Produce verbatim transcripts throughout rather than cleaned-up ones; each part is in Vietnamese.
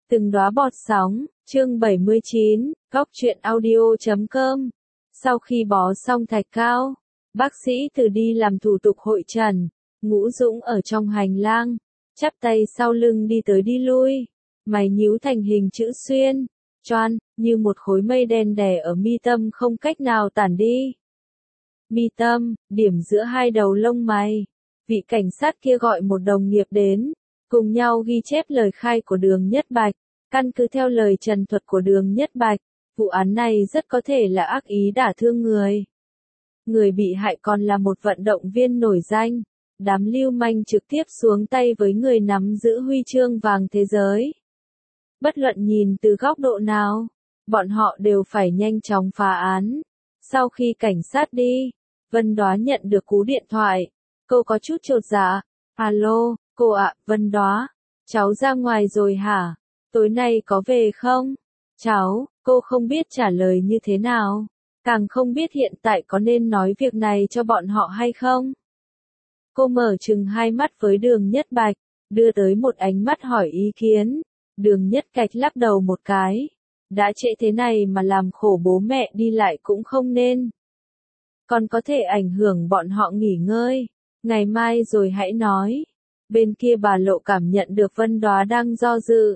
Từng đóa bọt sóng, chương bảy mươi chín, góc truyện audio chấm com. Sau khi bó xong thạch cao, bác sĩ từ đi làm thủ tục hội trần, Ngũ Dũng ở trong hành lang, chắp tay sau lưng đi tới đi lui, mày nhíu thành hình chữ xuyên, choan, như một khối mây đen đè ở mi tâm không cách nào tản đi. Mi tâm, điểm giữa hai đầu lông mày, vị cảnh sát kia gọi một đồng nghiệp đến, cùng nhau ghi chép lời khai của Đường Nhất Bạch. Căn cứ theo lời trần thuật của Đường Nhất Bạch, vụ án này rất có thể là ác ý đả thương người. Người bị hại còn là một vận động viên nổi danh. Đám lưu manh trực tiếp xuống tay với người nắm giữ huy chương vàng thế giới. Bất luận nhìn từ góc độ nào, bọn họ đều phải nhanh chóng phá án. Sau khi cảnh sát đi, Vân Đóa nhận được cú điện thoại. Cô có chút chột dạ. Alo, cô ạ, Vân Đóa, cháu ra ngoài rồi hả? Tối nay có về không? Cháu, cô không biết trả lời như thế nào. Càng không biết hiện tại có nên nói việc này cho bọn họ hay không. Cô mở trừng hai mắt với Đường Nhất Bạch, đưa tới một ánh mắt hỏi ý kiến. Đường Nhất Bạch lắc đầu một cái. Đã trễ thế này mà làm khổ bố mẹ đi lại cũng không nên. Còn có thể ảnh hưởng bọn họ nghỉ ngơi. Ngày mai rồi hãy nói. Bên kia bà Lộ cảm nhận được Vân Đóa đang do dự.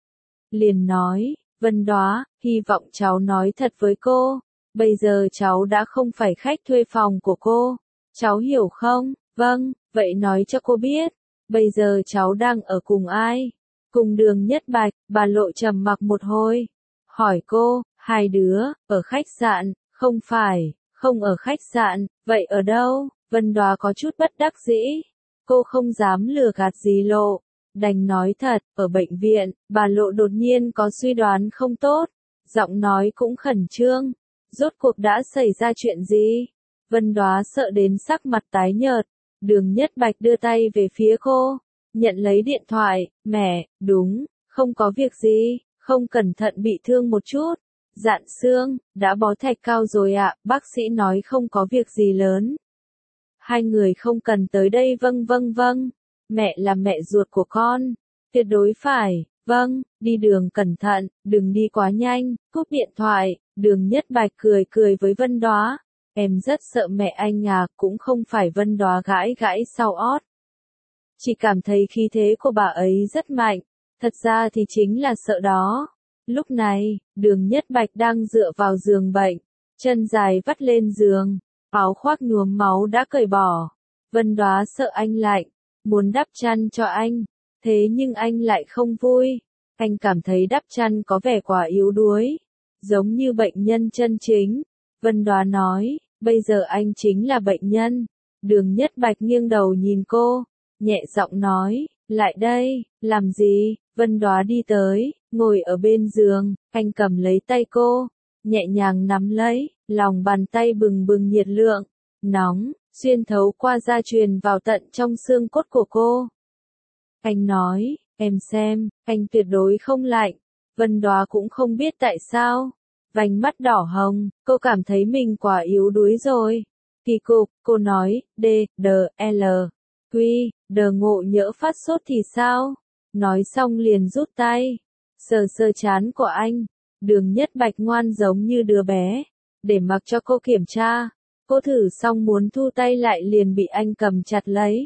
Liền nói, Vân Đóa, hy vọng cháu nói thật với cô. Bây giờ cháu đã không phải khách thuê phòng của cô. Cháu hiểu không? Vâng, vậy nói cho cô biết. Bây giờ cháu đang ở cùng ai? Cùng Đường Nhất Bạch. Bà Lộ trầm mặc một hồi. Hỏi cô, hai đứa, ở khách sạn, không phải, không ở khách sạn, vậy ở đâu? Vân Đóa có chút bất đắc dĩ. Cô không dám lừa gạt gì Lộ. Đành nói thật, ở bệnh viện, bà Lộ đột nhiên có suy đoán không tốt. Giọng nói cũng khẩn trương. Rốt cuộc đã xảy ra chuyện gì? Vân Đóa sợ đến sắc mặt tái nhợt. Đường Nhất Bạch đưa tay về phía cô. Nhận lấy điện thoại. Mẹ, đúng, không có việc gì, không cẩn thận bị thương một chút. Dạn xương, đã bó thạch cao rồi ạ, bác sĩ nói không có việc gì lớn. Hai người không cần tới đây vâng vâng vâng. Mẹ là mẹ ruột của con. Tuyệt đối phải, vâng, đi đường cẩn thận, đừng đi quá nhanh, cúp điện thoại. Đường Nhất Bạch cười cười với Vân Đóa. Em rất sợ mẹ anh à, cũng không phải. Vân Đóa gãi gãi sau ót. Chỉ cảm thấy khí thế của bà ấy rất mạnh, thật ra thì chính là sợ đó. Lúc này, Đường Nhất Bạch đang dựa vào giường bệnh, chân dài vắt lên giường, áo khoác nhuốm máu đã cởi bỏ. Vân Đóa sợ anh lạnh, muốn đắp chăn cho anh, thế nhưng anh lại không vui. Anh cảm thấy đắp chăn có vẻ quá yếu đuối, giống như bệnh nhân chân chính. Vân Đóa nói, bây giờ anh chính là bệnh nhân. Đường Nhất Bạch nghiêng đầu nhìn cô, nhẹ giọng nói, lại đây, làm gì? Vân Đóa đi tới, ngồi ở bên giường, anh cầm lấy tay cô, nhẹ nhàng nắm lấy, lòng bàn tay bừng bừng nhiệt lượng, nóng, xuyên thấu qua da truyền vào tận trong xương cốt của cô. Anh nói, em xem, anh tuyệt đối không lạnh. Vân Đóa cũng không biết tại sao, vành mắt đỏ hồng, cô cảm thấy mình quả yếu đuối rồi. Kỳ cục, cô nói, D, D, L, Q, D ngộ nhỡ phát sốt thì sao? Nói xong liền rút tay, sờ sờ trán của anh. Đường Nhất Bạch ngoan giống như đứa bé, để mặc cho cô kiểm tra. Cô thử xong muốn thu tay lại liền bị anh cầm chặt lấy.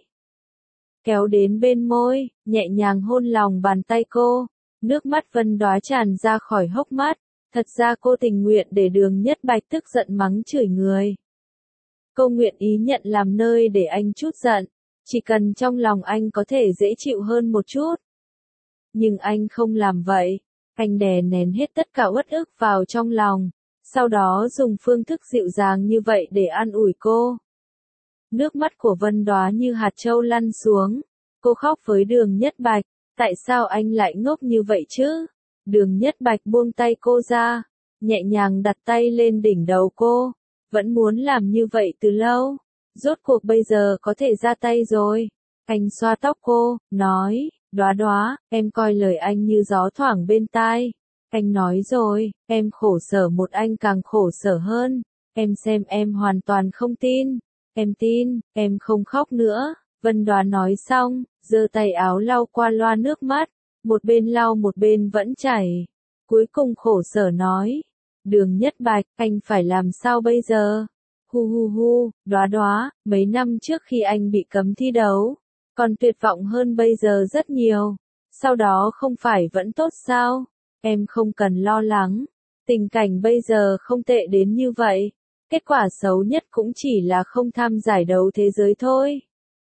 Kéo đến bên môi, nhẹ nhàng hôn lòng bàn tay cô. Nước mắt Vân Đóa tràn ra khỏi hốc mắt. Thật ra cô tình nguyện để Đường Nhất Bạch tức giận mắng chửi người. Cô nguyện ý nhận làm nơi để anh chút giận. Chỉ cần trong lòng anh có thể dễ chịu hơn một chút. Nhưng anh không làm vậy. Anh đè nén hết tất cả uất ức vào trong lòng. Sau đó dùng phương thức dịu dàng như vậy để an ủi cô. Nước mắt của Vân Đóa như hạt châu lăn xuống. Cô khóc với Đường Nhất Bạch. Tại sao anh lại ngốc như vậy chứ? Đường Nhất Bạch buông tay cô ra. Nhẹ nhàng đặt tay lên đỉnh đầu cô. Vẫn muốn làm như vậy từ lâu. Rốt cuộc bây giờ có thể ra tay rồi. Anh xoa tóc cô, nói, Đóa Đóa, em coi lời anh như gió thoảng bên tai. Anh nói rồi, em khổ sở một anh càng khổ sở hơn. Em xem em hoàn toàn không tin. Em tin, em không khóc nữa. Vân Đóa nói xong, giơ tay áo lau qua loa nước mắt. Một bên lau một bên vẫn chảy. Cuối cùng khổ sở nói. Đường Nhất Bạch, anh phải làm sao bây giờ? Hu hu hu, đóa đóa, mấy năm trước khi anh bị cấm thi đấu, còn tuyệt vọng hơn bây giờ rất nhiều. Sau đó không phải vẫn tốt sao? Em không cần lo lắng. Tình cảnh bây giờ không tệ đến như vậy. Kết quả xấu nhất cũng chỉ là không tham giải đấu thế giới thôi.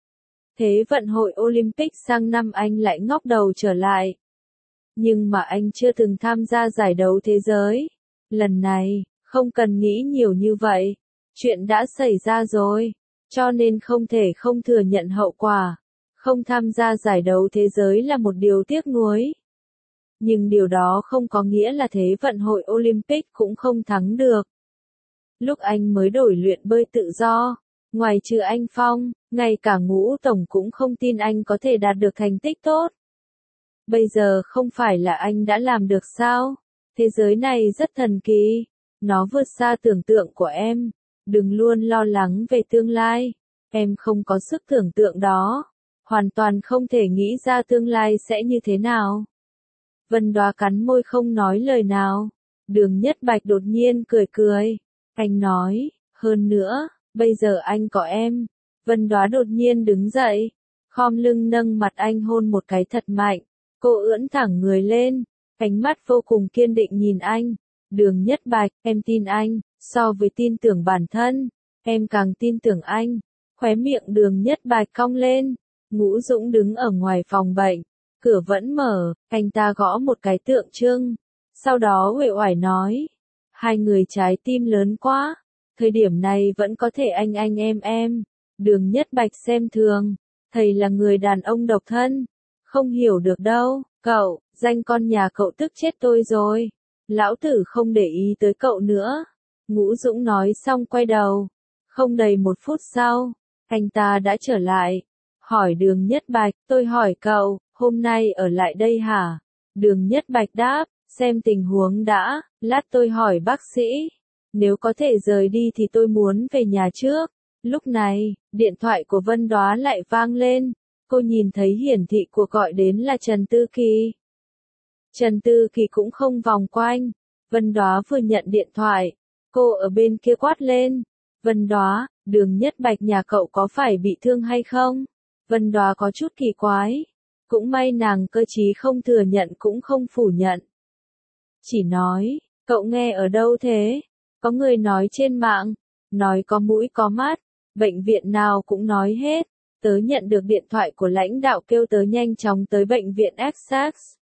Thế vận hội Olympic sang năm anh lại ngóc đầu trở lại. Nhưng mà anh chưa từng tham gia giải đấu thế giới. Lần này, không cần nghĩ nhiều như vậy. Chuyện đã xảy ra rồi. Cho nên không thể không thừa nhận hậu quả. Không tham gia giải đấu thế giới là một điều tiếc nuối. Nhưng điều đó không có nghĩa là thế vận hội Olympic cũng không thắng được. Lúc anh mới đổi luyện bơi tự do, ngoài trừ anh Phong, ngay cả Ngũ Tổng cũng không tin anh có thể đạt được thành tích tốt. Bây giờ không phải là anh đã làm được sao? Thế giới này rất thần kỳ, nó vượt xa tưởng tượng của em. Đừng luôn lo lắng về tương lai, em không có sức tưởng tượng đó, hoàn toàn không thể nghĩ ra tương lai sẽ như thế nào. Vân Đóa cắn môi không nói lời nào. Đường Nhất Bạch đột nhiên cười cười. Anh nói, hơn nữa, bây giờ anh có em. Vân Đóa đột nhiên đứng dậy, khom lưng nâng mặt anh hôn một cái thật mạnh. Cô ưỡn thẳng người lên, ánh mắt vô cùng kiên định nhìn anh. Đường Nhất Bạch, em tin anh, so với tin tưởng bản thân, em càng tin tưởng anh. Khóe miệng Đường Nhất Bạch cong lên. Ngũ Dũng đứng ở ngoài phòng bệnh, cửa vẫn mở, anh ta gõ một cái tượng trưng. Sau đó uể oải nói, hai người trái tim lớn quá, thời điểm này vẫn có thể anh anh em em. Đường Nhất Bạch xem thường, thầy là người đàn ông độc thân, không hiểu được đâu. Cậu, danh con nhà cậu tức chết tôi rồi. Lão tử không để ý tới cậu nữa. Ngũ Dũng nói xong quay đầu. Không đầy một phút sau, anh ta đã trở lại. Hỏi Đường Nhất Bạch, tôi hỏi cậu, hôm nay ở lại đây hả? Đường Nhất Bạch đáp, xem tình huống đã, lát tôi hỏi bác sĩ. Nếu có thể rời đi thì tôi muốn về nhà trước. Lúc này, điện thoại của Vân Đóa lại vang lên. Cô nhìn thấy hiển thị cuộc gọi đến là Trần Tư Kỳ. Trần Tư Kỳ cũng không vòng quanh. Vân Đóa vừa nhận điện thoại, cô ở bên kia quát lên. Vân Đóa, Đường Nhất Bạch nhà cậu có phải bị thương hay không? Vân Đóa có chút kỳ quái. Cũng may nàng cơ trí không thừa nhận cũng không phủ nhận. Chỉ nói, cậu nghe ở đâu thế? Có người nói trên mạng, nói có mũi có mắt, bệnh viện nào cũng nói hết. Tớ nhận được điện thoại của lãnh đạo kêu tớ nhanh chóng tới bệnh viện Essex.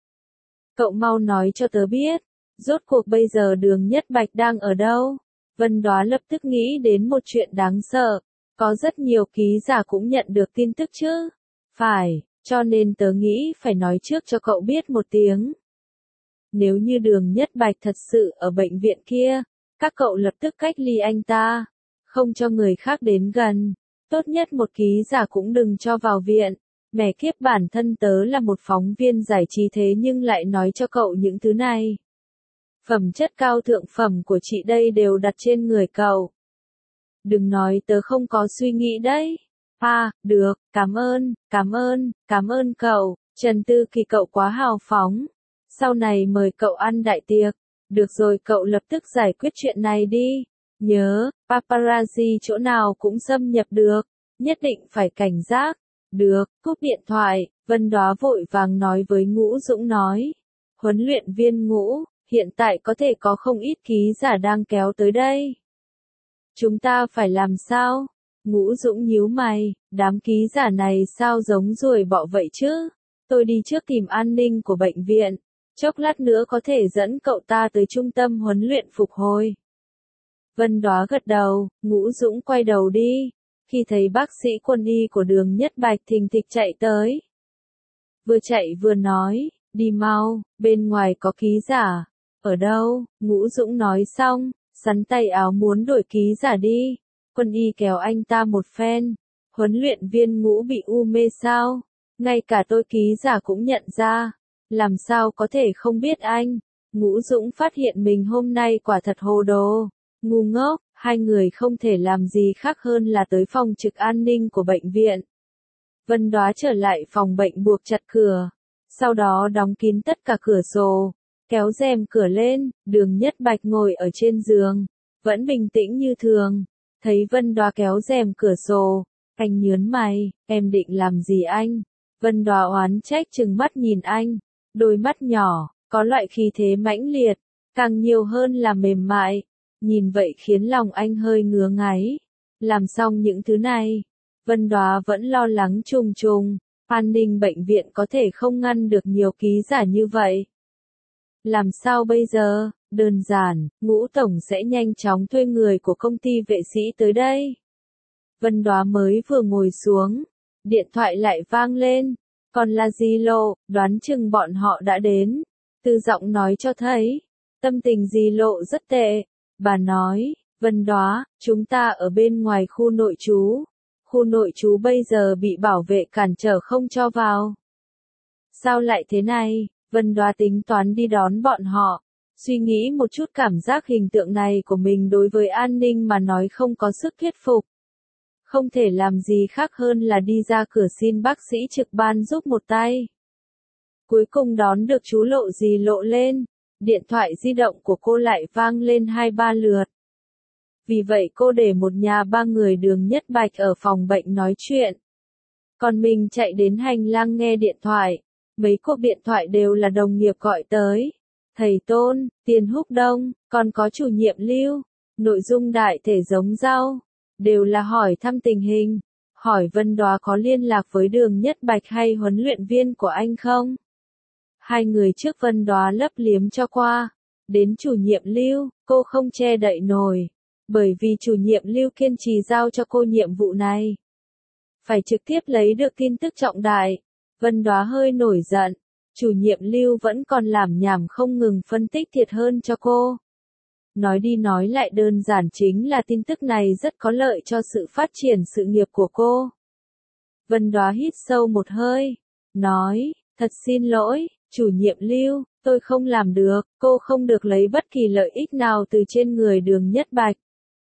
Cậu mau nói cho tớ biết, rốt cuộc bây giờ Đường Nhất Bạch đang ở đâu? Vân Đóa lập tức nghĩ đến một chuyện đáng sợ. Có rất nhiều ký giả cũng nhận được tin tức chứ? Phải, cho nên tớ nghĩ phải nói trước cho cậu biết một tiếng. Nếu như Đường Nhất Bạch thật sự ở bệnh viện kia, các cậu lập tức cách ly anh ta, không cho người khác đến gần. Tốt nhất một ký giả cũng đừng cho vào viện. Mẹ kiếp, bản thân tớ là một phóng viên giải trí thế nhưng lại nói cho cậu những thứ này. Phẩm chất cao thượng phẩm của chị đây đều đặt trên người cậu. Đừng nói tớ không có suy nghĩ đấy. À, được, cảm ơn, cảm ơn, cảm ơn cậu. Trần Tư Kỳ, cậu quá hào phóng. Sau này mời cậu ăn đại tiệc. Được rồi, cậu lập tức giải quyết chuyện này đi. Nhớ, paparazzi chỗ nào cũng xâm nhập được. Nhất định phải cảnh giác. Được, cúp điện thoại, Vân Đóa vội vàng nói với Ngũ Dũng nói. Huấn luyện viên Ngũ, hiện tại có thể có không ít ký giả đang kéo tới đây. Chúng ta phải làm sao? Ngũ Dũng nhíu mày, đám ký giả này sao giống ruồi bọ vậy chứ? Tôi đi trước tìm an ninh của bệnh viện, chốc lát nữa có thể dẫn cậu ta tới trung tâm huấn luyện phục hồi. Vân Đóa gật đầu, Ngũ Dũng quay đầu đi, khi thấy bác sĩ quân y của Đường Nhất Bạch thình thịch chạy tới. Vừa chạy vừa nói, đi mau, bên ngoài có ký giả. Ở đâu? Ngũ Dũng nói xong, sắn tay áo muốn đổi ký giả đi. Quân y kéo anh ta một phen. Huấn luyện viên Ngũ bị u mê sao? Ngay cả tôi ký giả cũng nhận ra. Làm sao có thể không biết anh? Ngũ Dũng phát hiện mình hôm nay quả thật hồ đồ. Ngu ngốc, hai người không thể làm gì khác hơn là tới phòng trực an ninh của bệnh viện. Vân Đóa trở lại phòng bệnh buộc chặt cửa. Sau đó đóng kín tất cả cửa sổ, kéo rèm cửa lên, Đường Nhất Bạch ngồi ở trên giường, vẫn bình tĩnh như thường. Thấy Vân Đoá kéo rèm cửa sổ, anh nhớn mày, em định làm gì anh? Vân Đoá oán trách trừng mắt nhìn anh, đôi mắt nhỏ, có loại khí thế mãnh liệt, càng nhiều hơn là mềm mại, nhìn vậy khiến lòng anh hơi ngứa ngáy. Làm xong những thứ này, Vân Đoá vẫn lo lắng trùng trùng, an ninh bệnh viện có thể không ngăn được nhiều ký giả như vậy. Làm sao bây giờ? Đơn giản, Ngũ Tổng sẽ nhanh chóng thuê người của công ty vệ sĩ tới đây. Vân Đoá mới vừa ngồi xuống, điện thoại lại vang lên, còn là Di Lộ, đoán chừng bọn họ đã đến. Từ giọng nói cho thấy, tâm tình Di Lộ rất tệ. Bà nói, Vân Đoá, chúng ta ở bên ngoài khu nội trú. Khu nội trú bây giờ bị bảo vệ cản trở không cho vào. Sao lại thế này? Vân Đoá tính toán đi đón bọn họ. Suy nghĩ một chút cảm giác hình tượng này của mình đối với an ninh mà nói không có sức thuyết phục. Không thể làm gì khác hơn là đi ra cửa xin bác sĩ trực ban giúp một tay. Cuối cùng đón được chú Lộ Di Lộ lên, điện thoại di động của cô lại vang lên hai ba lượt. Vì vậy cô để một nhà ba người Đường Nhất Bạch ở phòng bệnh nói chuyện. Còn mình chạy đến hành lang nghe điện thoại. Mấy cuộc điện thoại đều là đồng nghiệp gọi tới. Thầy Tôn, Tiền Húc Đông, còn có chủ nhiệm Lưu. Nội dung đại thể giống nhau. Đều là hỏi thăm tình hình. Hỏi Vân Đoá có liên lạc với Đường Nhất Bạch hay huấn luyện viên của anh không? Hai người trước Vân Đoá lấp liếm cho qua. Đến chủ nhiệm Lưu, cô không che đậy nổi. Bởi vì chủ nhiệm Lưu kiên trì giao cho cô nhiệm vụ này. Phải trực tiếp lấy được tin tức trọng đại. Vân Đoá hơi nổi giận. Chủ nhiệm Lưu vẫn còn làm nhảm không ngừng phân tích thiệt hơn cho cô. Nói đi nói lại đơn giản chính là tin tức này rất có lợi cho sự phát triển sự nghiệp của cô. Vân Đoá hít sâu một hơi. Nói, thật xin lỗi, chủ nhiệm Lưu, tôi không làm được, cô không được lấy bất kỳ lợi ích nào từ trên người Đường Nhất Bạch.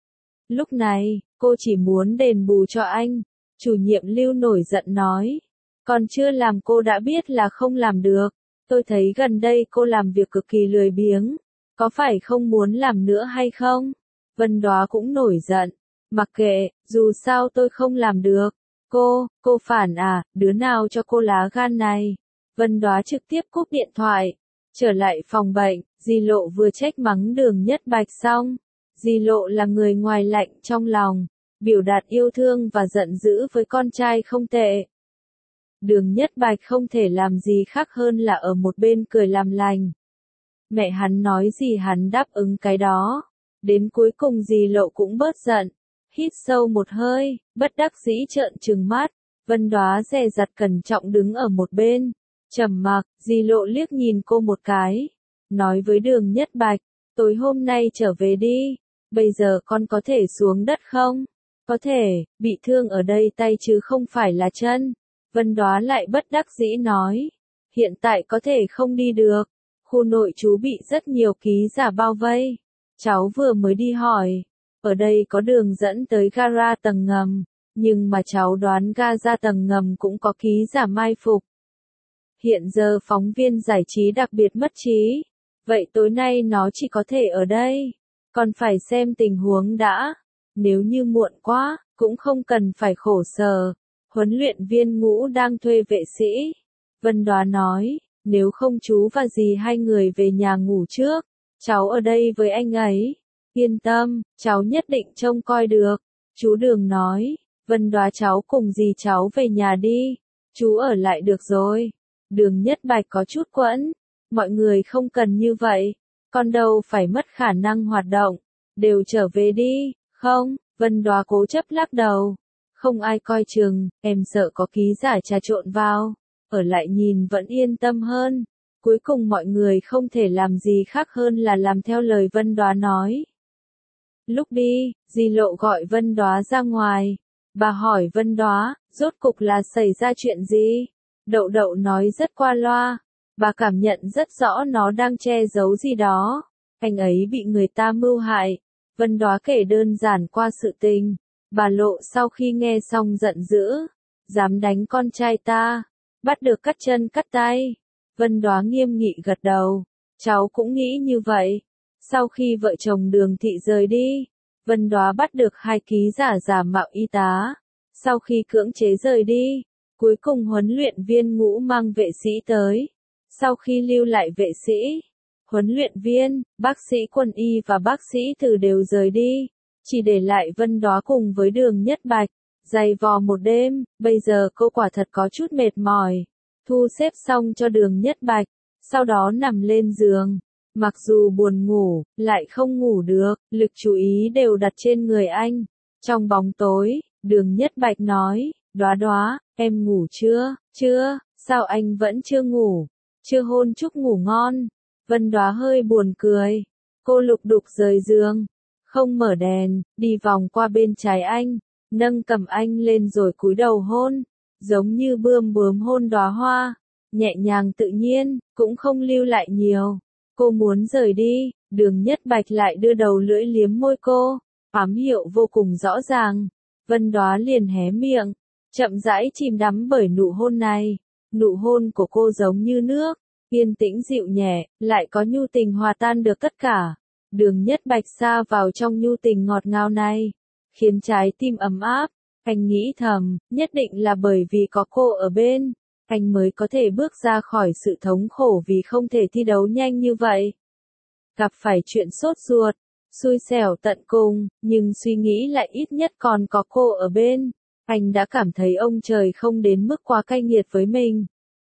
Lúc này, cô chỉ muốn đền bù cho anh. Chủ nhiệm Lưu nổi giận nói. Còn chưa làm cô đã biết là không làm được. Tôi thấy gần đây cô làm việc cực kỳ lười biếng. Có phải không muốn làm nữa hay không? Vân Đoá cũng nổi giận. Mặc kệ, dù sao tôi không làm được. Cô, cô phản à, đứa nào cho cô lá gan này? Vân Đoá trực tiếp cúp điện thoại. Trở lại phòng bệnh, Di Lộ vừa trách mắng Đường Nhất Bạch xong. Di Lộ là người ngoài lạnh trong lòng. Biểu đạt yêu thương và giận dữ với con trai không tệ. Đường Nhất Bạch không thể làm gì khác hơn là ở một bên cười làm lành. Mẹ hắn nói gì hắn đáp ứng cái đó. Đến cuối cùng Di Lộ cũng bớt giận. Hít sâu một hơi, bất đắc dĩ trợn trừng mắt. Vân Đoá dè dặt cẩn trọng đứng ở một bên. Trầm mặc, Di Lộ liếc nhìn cô một cái. Nói với Đường Nhất Bạch, tối hôm nay trở về đi. Bây giờ con có thể xuống đất không? Có thể, bị thương ở đây tay chứ không phải là chân. Vân Đoá lại bất đắc dĩ nói. Hiện tại có thể không đi được. Khu nội trú bị rất nhiều ký giả bao vây. Cháu vừa mới đi hỏi. Ở đây có đường dẫn tới gara tầng ngầm. Nhưng mà cháu đoán ga ra tầng ngầm cũng có ký giả mai phục. Hiện giờ phóng viên giải trí đặc biệt mất trí. Vậy tối nay nó chỉ có thể ở đây. Còn phải xem tình huống đã. Nếu như muộn quá, cũng không cần phải khổ sở. Huấn luyện viên Ngũ đang thuê vệ sĩ. Vân Đoá nói, nếu không chú và dì hai người về nhà ngủ trước. Cháu ở đây với anh ấy. Yên tâm, cháu nhất định trông coi được. Chú Đường nói, Vân Đoá cháu cùng dì cháu về nhà đi. Chú ở lại được rồi. Đường Nhất Bạch có chút quẫn. Mọi người không cần như vậy. Con đâu phải mất khả năng hoạt động. Đều trở về đi, không? Vân Đoá cố chấp lắc đầu. Không ai coi chừng, em sợ có ký giả trà trộn vào. Ở lại nhìn vẫn yên tâm hơn. Cuối cùng mọi người không thể làm gì khác hơn là làm theo lời Vân Đoá nói. Lúc đi, Di Lộ gọi Vân Đoá ra ngoài. Bà hỏi Vân Đoá, rốt cục là xảy ra chuyện gì? Đậu Đậu nói rất qua loa. Bà cảm nhận rất rõ nó đang che giấu gì đó. Anh ấy bị người ta mưu hại. Vân Đoá kể đơn giản qua sự tình. Bà Lộ sau khi nghe xong giận dữ. Dám đánh con trai ta. Bắt được cắt chân cắt tay. Vân Đoá nghiêm nghị gật đầu. Cháu cũng nghĩ như vậy. Sau khi vợ chồng Đường Thị rời đi, Vân Đoá bắt được hai ký giả giả mạo y tá. Sau khi cưỡng chế rời đi, cuối cùng huấn luyện viên Ngũ mang vệ sĩ tới. Sau khi lưu lại vệ sĩ, huấn luyện viên, bác sĩ quân y và bác sĩ Từ đều rời đi, chỉ để lại Vân Đoá cùng với Đường Nhất Bạch. Dày vò một đêm, bây giờ cô quả thật có chút mệt mỏi. Thu xếp xong cho Đường Nhất Bạch, sau đó nằm lên giường. Mặc dù buồn ngủ, lại không ngủ được, lực chú ý đều đặt trên người anh. Trong bóng tối, Đường Nhất Bạch nói, Đoá Đoá, em ngủ chưa? Chưa, sao anh vẫn chưa ngủ? Chưa hôn chúc ngủ ngon. Vân Đoá hơi buồn cười. Cô lục đục rời giường, không mở đèn, đi vòng qua bên trái anh, nâng cầm anh lên rồi cúi đầu hôn, giống như bươm bướm hôn đóa hoa, nhẹ nhàng tự nhiên, cũng không lưu lại nhiều. Cô muốn rời đi, Đường Nhất Bạch lại đưa đầu lưỡi liếm môi cô, ám hiệu vô cùng rõ ràng. Vân Đoá liền hé miệng, chậm rãi chìm đắm bởi nụ hôn này. Nụ hôn của cô giống như nước, yên tĩnh dịu nhẹ, lại có nhu tình hòa tan được tất cả. Đường Nhất Bạch sa vào trong nhu tình ngọt ngào này, khiến trái tim ấm áp. Anh nghĩ thầm, nhất định là bởi vì có cô ở bên, anh mới có thể bước ra khỏi sự thống khổ vì không thể thi đấu nhanh như vậy. Gặp phải chuyện sốt ruột, xui xẻo tận cùng, nhưng suy nghĩ lại ít nhất còn có cô ở bên. Anh đã cảm thấy ông trời không đến mức quá cay nghiệt với mình.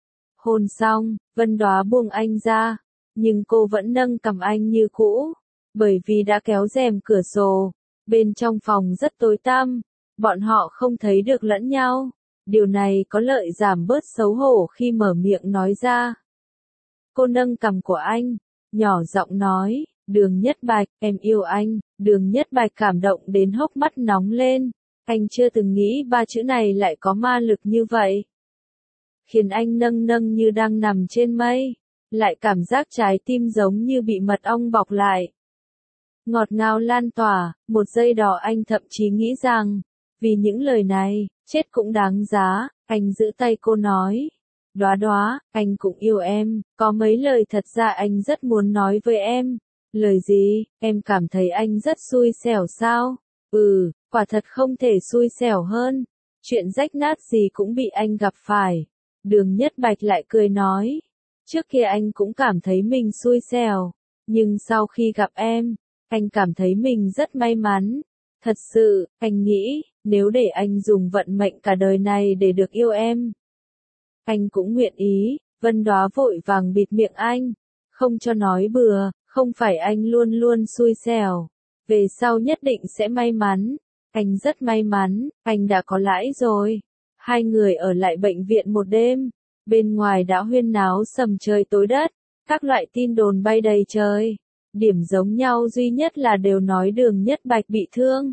Hôn xong, Vân Đoá buông anh ra, nhưng cô vẫn nâng cầm anh như cũ, bởi vì đã kéo rèm cửa sổ. Bên trong phòng rất tối tăm, bọn họ không thấy được lẫn nhau. Điều này có lợi giảm bớt xấu hổ khi mở miệng nói ra. Cô nâng cằm của anh, nhỏ giọng nói, Đường Nhất Bạch, em yêu anh. Đường Nhất Bạch cảm động đến hốc mắt nóng lên. Anh chưa từng nghĩ ba chữ này lại có ma lực như vậy. Khiến anh nâng nâng như đang nằm trên mây, lại cảm giác trái tim giống như bị mật ong bọc lại. Ngọt ngào lan tỏa, một giây đó anh thậm chí nghĩ rằng, vì những lời này, chết cũng đáng giá. Anh giữ tay cô nói, Đoá Đoá, anh cũng yêu em, có mấy lời thật ra anh rất muốn nói với em. Lời gì, em cảm thấy anh rất xui xẻo sao? Ừ, quả thật không thể xui xẻo hơn. Chuyện rách nát gì cũng bị anh gặp phải. Đường Nhất Bạch lại cười nói, trước kia anh cũng cảm thấy mình xui xẻo, nhưng sau khi gặp em, anh cảm thấy mình rất may mắn. Thật sự, anh nghĩ, nếu để anh dùng vận mệnh cả đời này để được yêu em, anh cũng nguyện ý. Vân Đoá vội vàng bịt miệng anh, không cho nói bừa, không phải anh luôn luôn xui xẻo, về sau nhất định sẽ may mắn. Anh rất may mắn, anh đã có lãi rồi. Hai người ở lại bệnh viện một đêm, bên ngoài đã huyên náo sầm trời tối đất, các loại tin đồn bay đầy trời. Điểm giống nhau duy nhất là đều nói Đường Nhất Bạch bị thương.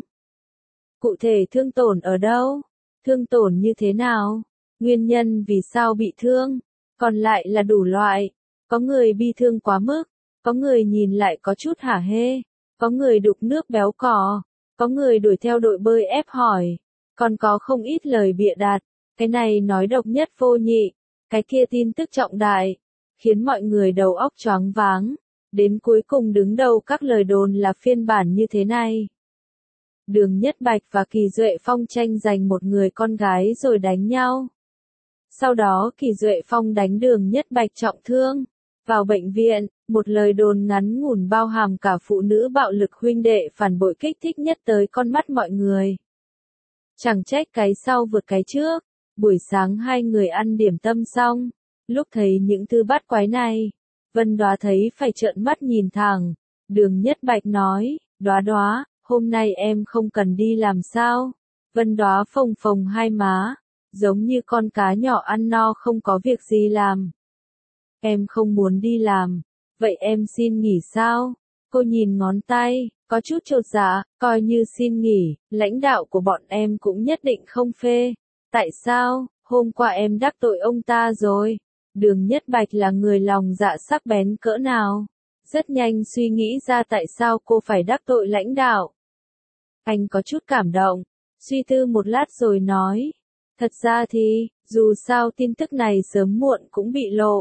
Cụ thể thương tổn ở đâu? Thương tổn như thế nào? Nguyên nhân vì sao bị thương? Còn lại là đủ loại. Có người bị thương quá mức, có người nhìn lại có chút hả hê, có người đục nước béo cò, có người đuổi theo đội bơi ép hỏi, còn có không ít lời bịa đặt. Cái này nói độc nhất vô nhị, cái kia tin tức trọng đại, khiến mọi người đầu óc choáng váng. Đến cuối cùng đứng đầu các lời đồn là phiên bản như thế này. Đường Nhất Bạch và Kỳ Duệ Phong tranh giành một người con gái rồi đánh nhau. Sau đó Kỳ Duệ Phong đánh Đường Nhất Bạch trọng thương. Vào bệnh viện, một lời đồn ngắn ngủn bao hàm cả phụ nữ bạo lực huynh đệ phản bội kích thích nhất tới con mắt mọi người. Chẳng trách cái sau vượt cái trước. Buổi sáng hai người ăn điểm tâm xong, lúc thấy những thứ bát quái này, Vân Đoá thấy phải trợn mắt nhìn thẳng. Đường Nhất Bạch nói, Đoá Đoá, hôm nay em không cần đi làm sao? Vân Đoá phồng phồng hai má, giống như con cá nhỏ ăn no không có việc gì làm. Em không muốn đi làm, vậy em xin nghỉ sao? Cô nhìn ngón tay, có chút chột dạ, coi như xin nghỉ, lãnh đạo của bọn em cũng nhất định không phê. Tại sao? Hôm qua em đắc tội ông ta rồi. Đường Nhất Bạch là người lòng dạ sắc bén cỡ nào. Rất nhanh suy nghĩ ra tại sao cô phải đắc tội lãnh đạo. Anh có chút cảm động, suy tư một lát rồi nói. Thật ra thì, dù sao tin tức này sớm muộn cũng bị lộ.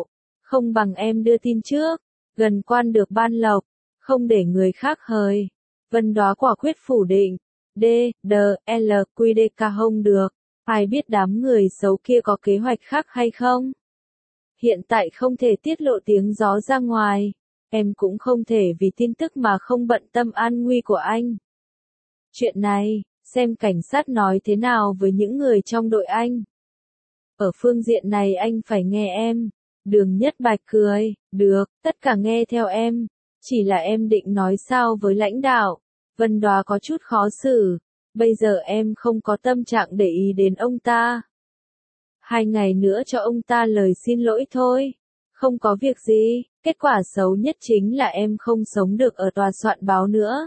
Không bằng em đưa tin trước, gần quan được ban lộc, không để người khác hời. Vân Đóa quả quyết phủ định. D, D, L, Q D K không được. Ai biết đám người xấu kia có kế hoạch khác hay không? Hiện tại không thể tiết lộ tiếng gió ra ngoài. Em cũng không thể vì tin tức mà không bận tâm an nguy của anh. Chuyện này, xem cảnh sát nói thế nào với những người trong đội anh. Ở phương diện này anh phải nghe em. Đường Nhất Bạch cười, được, tất cả nghe theo em. Chỉ là em định nói sao với lãnh đạo. Vân Đóa có chút khó xử. Bây giờ em không có tâm trạng để ý đến ông ta. Hai ngày nữa cho ông ta lời xin lỗi thôi. Không có việc gì, kết quả xấu nhất chính là em không sống được ở tòa soạn báo nữa.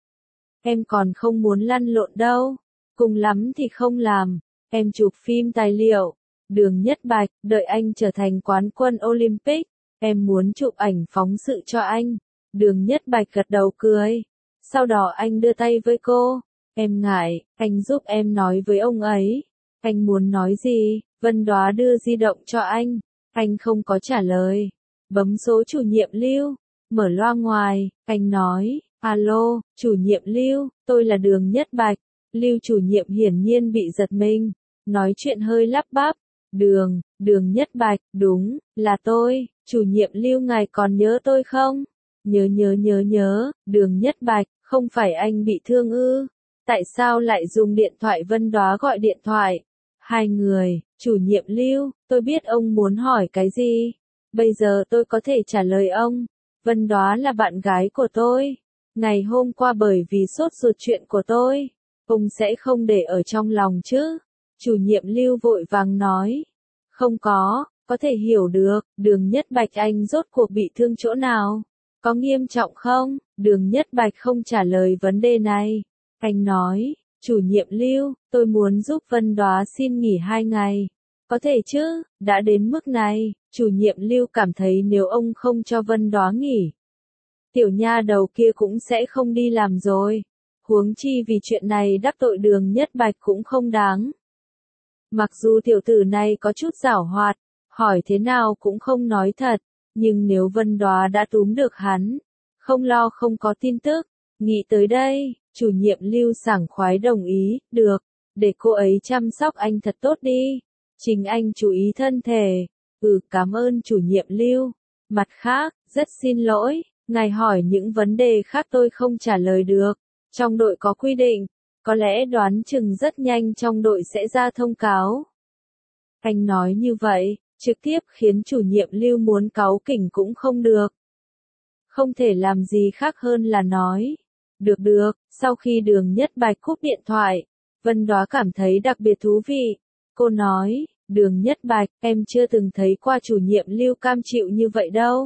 Em còn không muốn lăn lộn đâu. Cùng lắm thì không làm. Em chụp phim tài liệu. Đường Nhất Bạch, đợi anh trở thành quán quân Olympic. Em muốn chụp ảnh phóng sự cho anh. Đường Nhất Bạch gật đầu cười. Sau đó anh đưa tay với cô. Em ngại, anh giúp em nói với ông ấy. Anh muốn nói gì? Vân Đóa đưa di động cho anh. Anh không có trả lời. Bấm số chủ nhiệm Lưu. Mở loa ngoài, anh nói. Alo, chủ nhiệm Lưu, tôi là Đường Nhất Bạch. Lưu chủ nhiệm hiển nhiên bị giật mình. Nói chuyện hơi lắp bắp. Đường, Đường Nhất Bạch, đúng, là tôi. Chủ nhiệm Lưu ngài còn nhớ tôi không? Nhớ nhớ nhớ nhớ, Đường Nhất Bạch, không phải anh bị thương ư? Tại sao lại dùng điện thoại? Vân Đóa gọi điện thoại. Hai người, chủ nhiệm Lưu, tôi biết ông muốn hỏi cái gì. Bây giờ tôi có thể trả lời ông. Vân Đóa là bạn gái của tôi. Ngày hôm qua bởi vì sốt ruột chuyện của tôi, ông sẽ không để ở trong lòng chứ? Chủ nhiệm Lưu vội vàng nói. Không có, có thể hiểu được, Đường Nhất Bạch anh rốt cuộc bị thương chỗ nào? Có nghiêm trọng không? Đường Nhất Bạch không trả lời vấn đề này. Anh nói, chủ nhiệm Lưu, tôi muốn giúp Vân Đóa xin nghỉ hai ngày. Có thể chứ, đã đến mức này, chủ nhiệm Lưu cảm thấy nếu ông không cho Vân Đóa nghỉ, tiểu nha đầu kia cũng sẽ không đi làm rồi. Huống chi vì chuyện này đắc tội Đường Nhất Bạch cũng không đáng. Mặc dù tiểu tử này có chút giảo hoạt, hỏi thế nào cũng không nói thật, nhưng nếu Vân Đóa đã túm được hắn, không lo không có tin tức. Nghĩ tới đây, chủ nhiệm Lưu sảng khoái đồng ý, được, để cô ấy chăm sóc anh thật tốt đi. Chính anh chú ý thân thể. Ừ, cảm ơn chủ nhiệm Lưu. Mặt khác, rất xin lỗi, ngài hỏi những vấn đề khác tôi không trả lời được. Trong đội có quy định, có lẽ đoán chừng rất nhanh trong đội sẽ ra thông cáo. Anh nói như vậy, trực tiếp khiến chủ nhiệm Lưu muốn cáu kỉnh cũng không được. Không thể làm gì khác hơn là nói. Được được, sau khi Đường Nhất Bạch cúp điện thoại, Vân Đóa cảm thấy đặc biệt thú vị. Cô nói, Đường Nhất Bạch, em chưa từng thấy qua chủ nhiệm Lưu cam chịu như vậy đâu.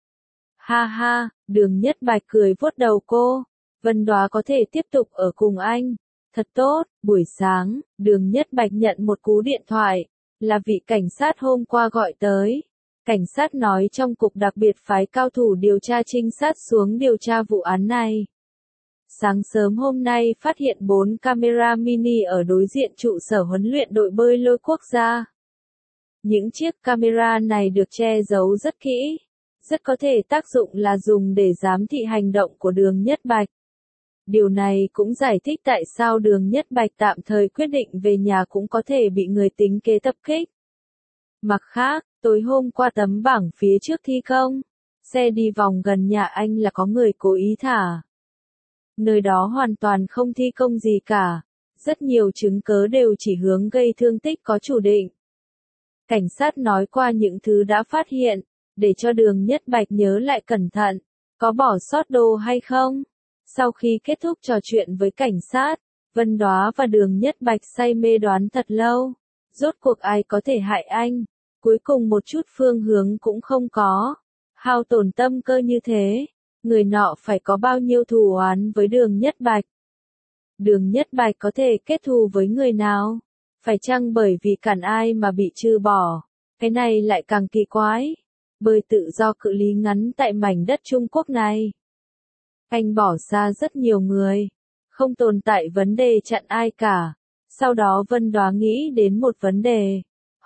Ha ha, Đường Nhất Bạch cười vuốt đầu cô. Vân Đóa có thể tiếp tục ở cùng anh. Thật tốt, buổi sáng, Đường Nhất Bạch nhận một cú điện thoại. Là vị cảnh sát hôm qua gọi tới. Cảnh sát nói trong cục đặc biệt phái cao thủ điều tra trinh sát xuống điều tra vụ án này. Sáng sớm hôm nay phát hiện bốn camera mini ở đối diện trụ sở huấn luyện đội bơi lôi quốc gia. Những chiếc camera này được che giấu rất kỹ. Rất có thể tác dụng là dùng để giám thị hành động của Đường Nhất Bạch. Điều này cũng giải thích tại sao Đường Nhất Bạch tạm thời quyết định về nhà cũng có thể bị người tính kế tập kích. Mặt khác, tối hôm qua tấm bảng phía trước thi công, xe đi vòng gần nhà anh là có người cố ý thả. Nơi đó hoàn toàn không thi công gì cả. Rất nhiều chứng cớ đều chỉ hướng gây thương tích có chủ định. Cảnh sát nói qua những thứ đã phát hiện, để cho Đường Nhất Bạch nhớ lại cẩn thận, có bỏ sót đồ hay không. Sau khi kết thúc trò chuyện với cảnh sát, Vân Đóa và Đường Nhất Bạch say mê đoán thật lâu. Rốt cuộc ai có thể hại anh? Cuối cùng một chút phương hướng cũng không có. Hao tổn tâm cơ như thế, người nọ phải có bao nhiêu thù oán với Đường Nhất Bạch? Đường Nhất Bạch có thể kết thù với người nào? Phải chăng bởi vì cản ai mà bị trừ bỏ? Cái này lại càng kỳ quái. Bơi tự do cự ly ngắn tại mảnh đất Trung Quốc này. Anh bỏ xa rất nhiều người. Không tồn tại vấn đề chặn ai cả. Sau đó Vân Đóa nghĩ đến một vấn đề.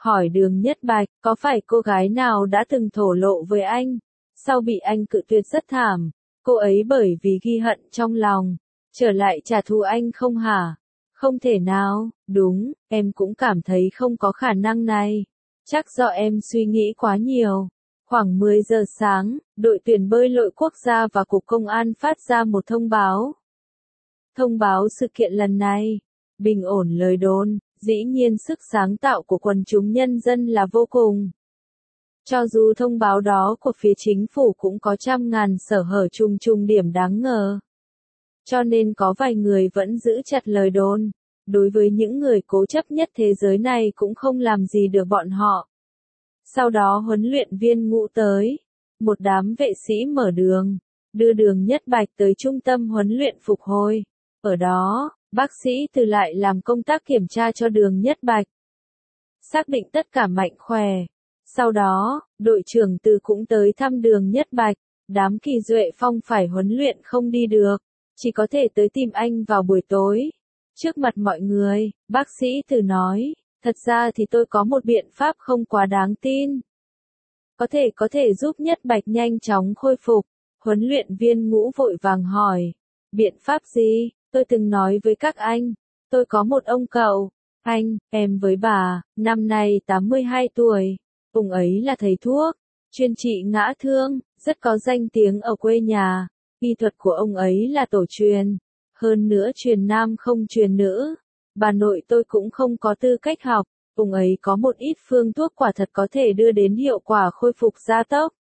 hỏi Đường Nhất Bạch, có phải cô gái nào đã từng thổ lộ với anh, sau bị anh cự tuyệt rất thảm, cô ấy bởi vì ghi hận trong lòng, trở lại trả thù anh không hả? Không thể nào, đúng, em cũng cảm thấy không có khả năng này. Chắc do em suy nghĩ quá nhiều. Khoảng mười giờ sáng, đội tuyển bơi lội quốc gia và Cục Công an phát ra một thông báo. Thông báo sự kiện lần này, bình ổn lời đồn, dĩ nhiên sức sáng tạo của quần chúng nhân dân là vô cùng. Cho dù thông báo đó của phía chính phủ cũng có trăm ngàn sở hở trùng trùng điểm đáng ngờ. Cho nên có vài người vẫn giữ chặt lời đồn. Đối với những người cố chấp nhất thế giới này cũng không làm gì được bọn họ. Sau đó huấn luyện viên Ngũ tới. Một đám vệ sĩ mở đường. Đưa Đường Nhất Bạch tới trung tâm huấn luyện phục hồi. Ở đó, bác sĩ Từ lại làm công tác kiểm tra cho Đường Nhất Bạch. Xác định tất cả mạnh khỏe. Sau đó, đội trưởng Từ cũng tới thăm Đường Nhất Bạch. Đám Kỳ Duệ Phong phải huấn luyện không đi được. Chỉ có thể tới tìm anh vào buổi tối. Trước mặt mọi người, bác sĩ Từ nói, thật ra thì tôi có một biện pháp không quá đáng tin. Có thể có thể giúp Nhất Bạch nhanh chóng khôi phục. Huấn luyện viên Ngũ vội vàng hỏi, biện pháp gì? Tôi từng nói với các anh, tôi có một ông cậu, anh, em với bà, năm nay tám mươi hai tuổi. Ông ấy là thầy thuốc, chuyên trị ngã thương, rất có danh tiếng ở quê nhà. Y thuật của ông ấy là tổ truyền. Hơn nữa truyền nam không truyền nữ. Bà nội tôi cũng không có tư cách học, ông ấy có một ít phương thuốc quả thật có thể đưa đến hiệu quả khôi phục gia tốc.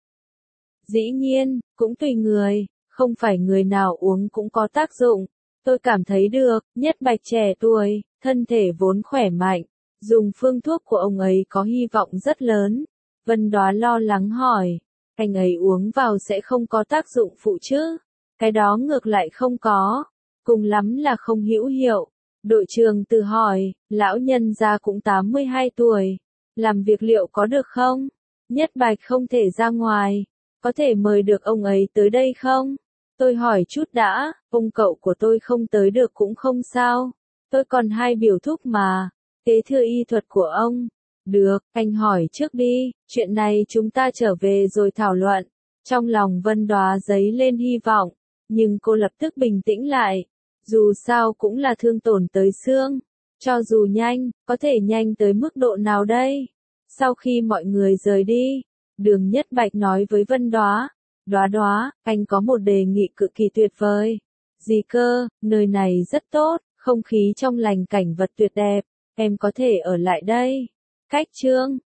Dĩ nhiên, cũng tùy người, không phải người nào uống cũng có tác dụng. Tôi cảm thấy được, Nhất Bạch trẻ tuổi, thân thể vốn khỏe mạnh, dùng phương thuốc của ông ấy có hy vọng rất lớn. Vân Đoá lo lắng hỏi, anh ấy uống vào sẽ không có tác dụng phụ chứ? Cái đó ngược lại không có. Cùng lắm là không hữu hiệu. Đội trưởng Từ hỏi, lão nhân gia cũng tám mươi hai tuổi. Làm việc liệu có được không? Nhất Bạch không thể ra ngoài. Có thể mời được ông ấy tới đây không? Tôi hỏi chút đã, ông cậu của tôi không tới được cũng không sao. Tôi còn hai biểu thúc mà. Kế thừa y thuật của ông. Được, anh hỏi trước đi, chuyện này chúng ta trở về rồi thảo luận. Trong lòng Vân Đoá dấy lên hy vọng, nhưng cô lập tức bình tĩnh lại. Dù sao cũng là thương tổn tới xương. Cho dù nhanh, có thể nhanh tới mức độ nào đây? Sau khi mọi người rời đi, Đường Nhất Bạch nói với Vân Đoá, Đoá Đoá, anh có một đề nghị cực kỳ tuyệt vời. Gì cơ, nơi này rất tốt, không khí trong lành cảnh vật tuyệt đẹp, em có thể ở lại đây. Khách trương,